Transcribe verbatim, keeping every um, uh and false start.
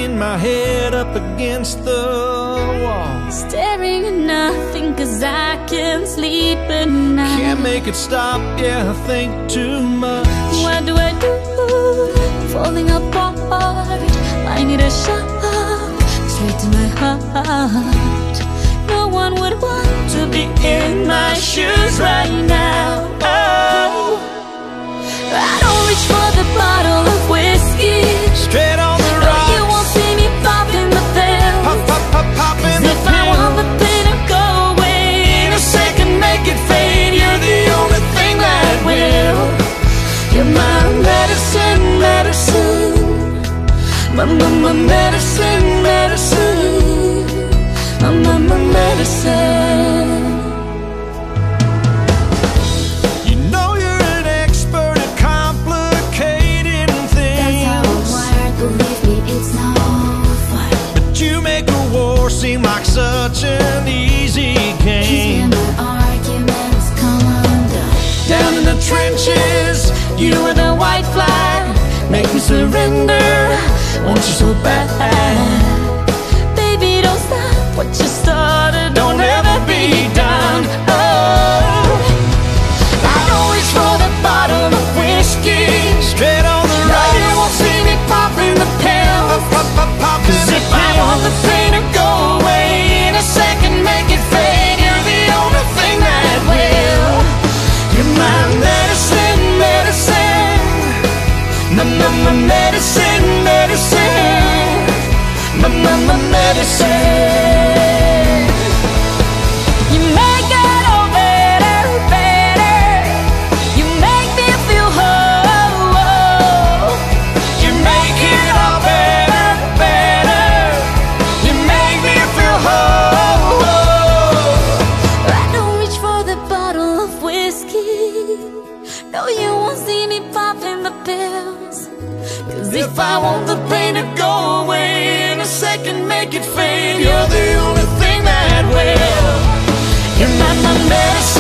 banging my head up against the wall, staring at nothing cause I can't sleep at night. Can't make it stop, yeah, I think too much. What do I do? Falling apart, I need a shot straight to my heart. No one would want to be in my shoes right now. Oh, I don't reach for the bottle of whiskey, straight on the no, rocks. you won't see me popping the pills. Pop, pop, pop, popping the If pills. I want the pain to go away in a second, make it fade, you're the only thing that will. You're my medicine, medicine, my, my, my medicine, medicine, my, my, my medicine. You know you're an expert at complicating things. That's how I'm wired, believe me, it's no fun. But you make a war seem like such an easy Kiss me game. and my arguments come undone. Down in the trenches, You are the white flag, make me surrender. Want you so bad, baby, don't stop what you started, don't ever be done. Oh, I don't reach for the bottle of whiskey, straight on the no, rocks. you won't see me popping the pills. Pop, pop, popping Cause the if I want the pain to go away in a second, make it fade, you're the only thing that will. You're my medicine, medicine, my, my, my medicine, medicine, my, my, my medicine. You make it all better, better. You make me feel whole. You make it all better, better. You make me feel whole. I don't reach for the bottle of whiskey, no, you won't see me popping the pills. Cause if I want the pain to go away in a second, make it fade, you're the only thing that will. You're my, my medicine.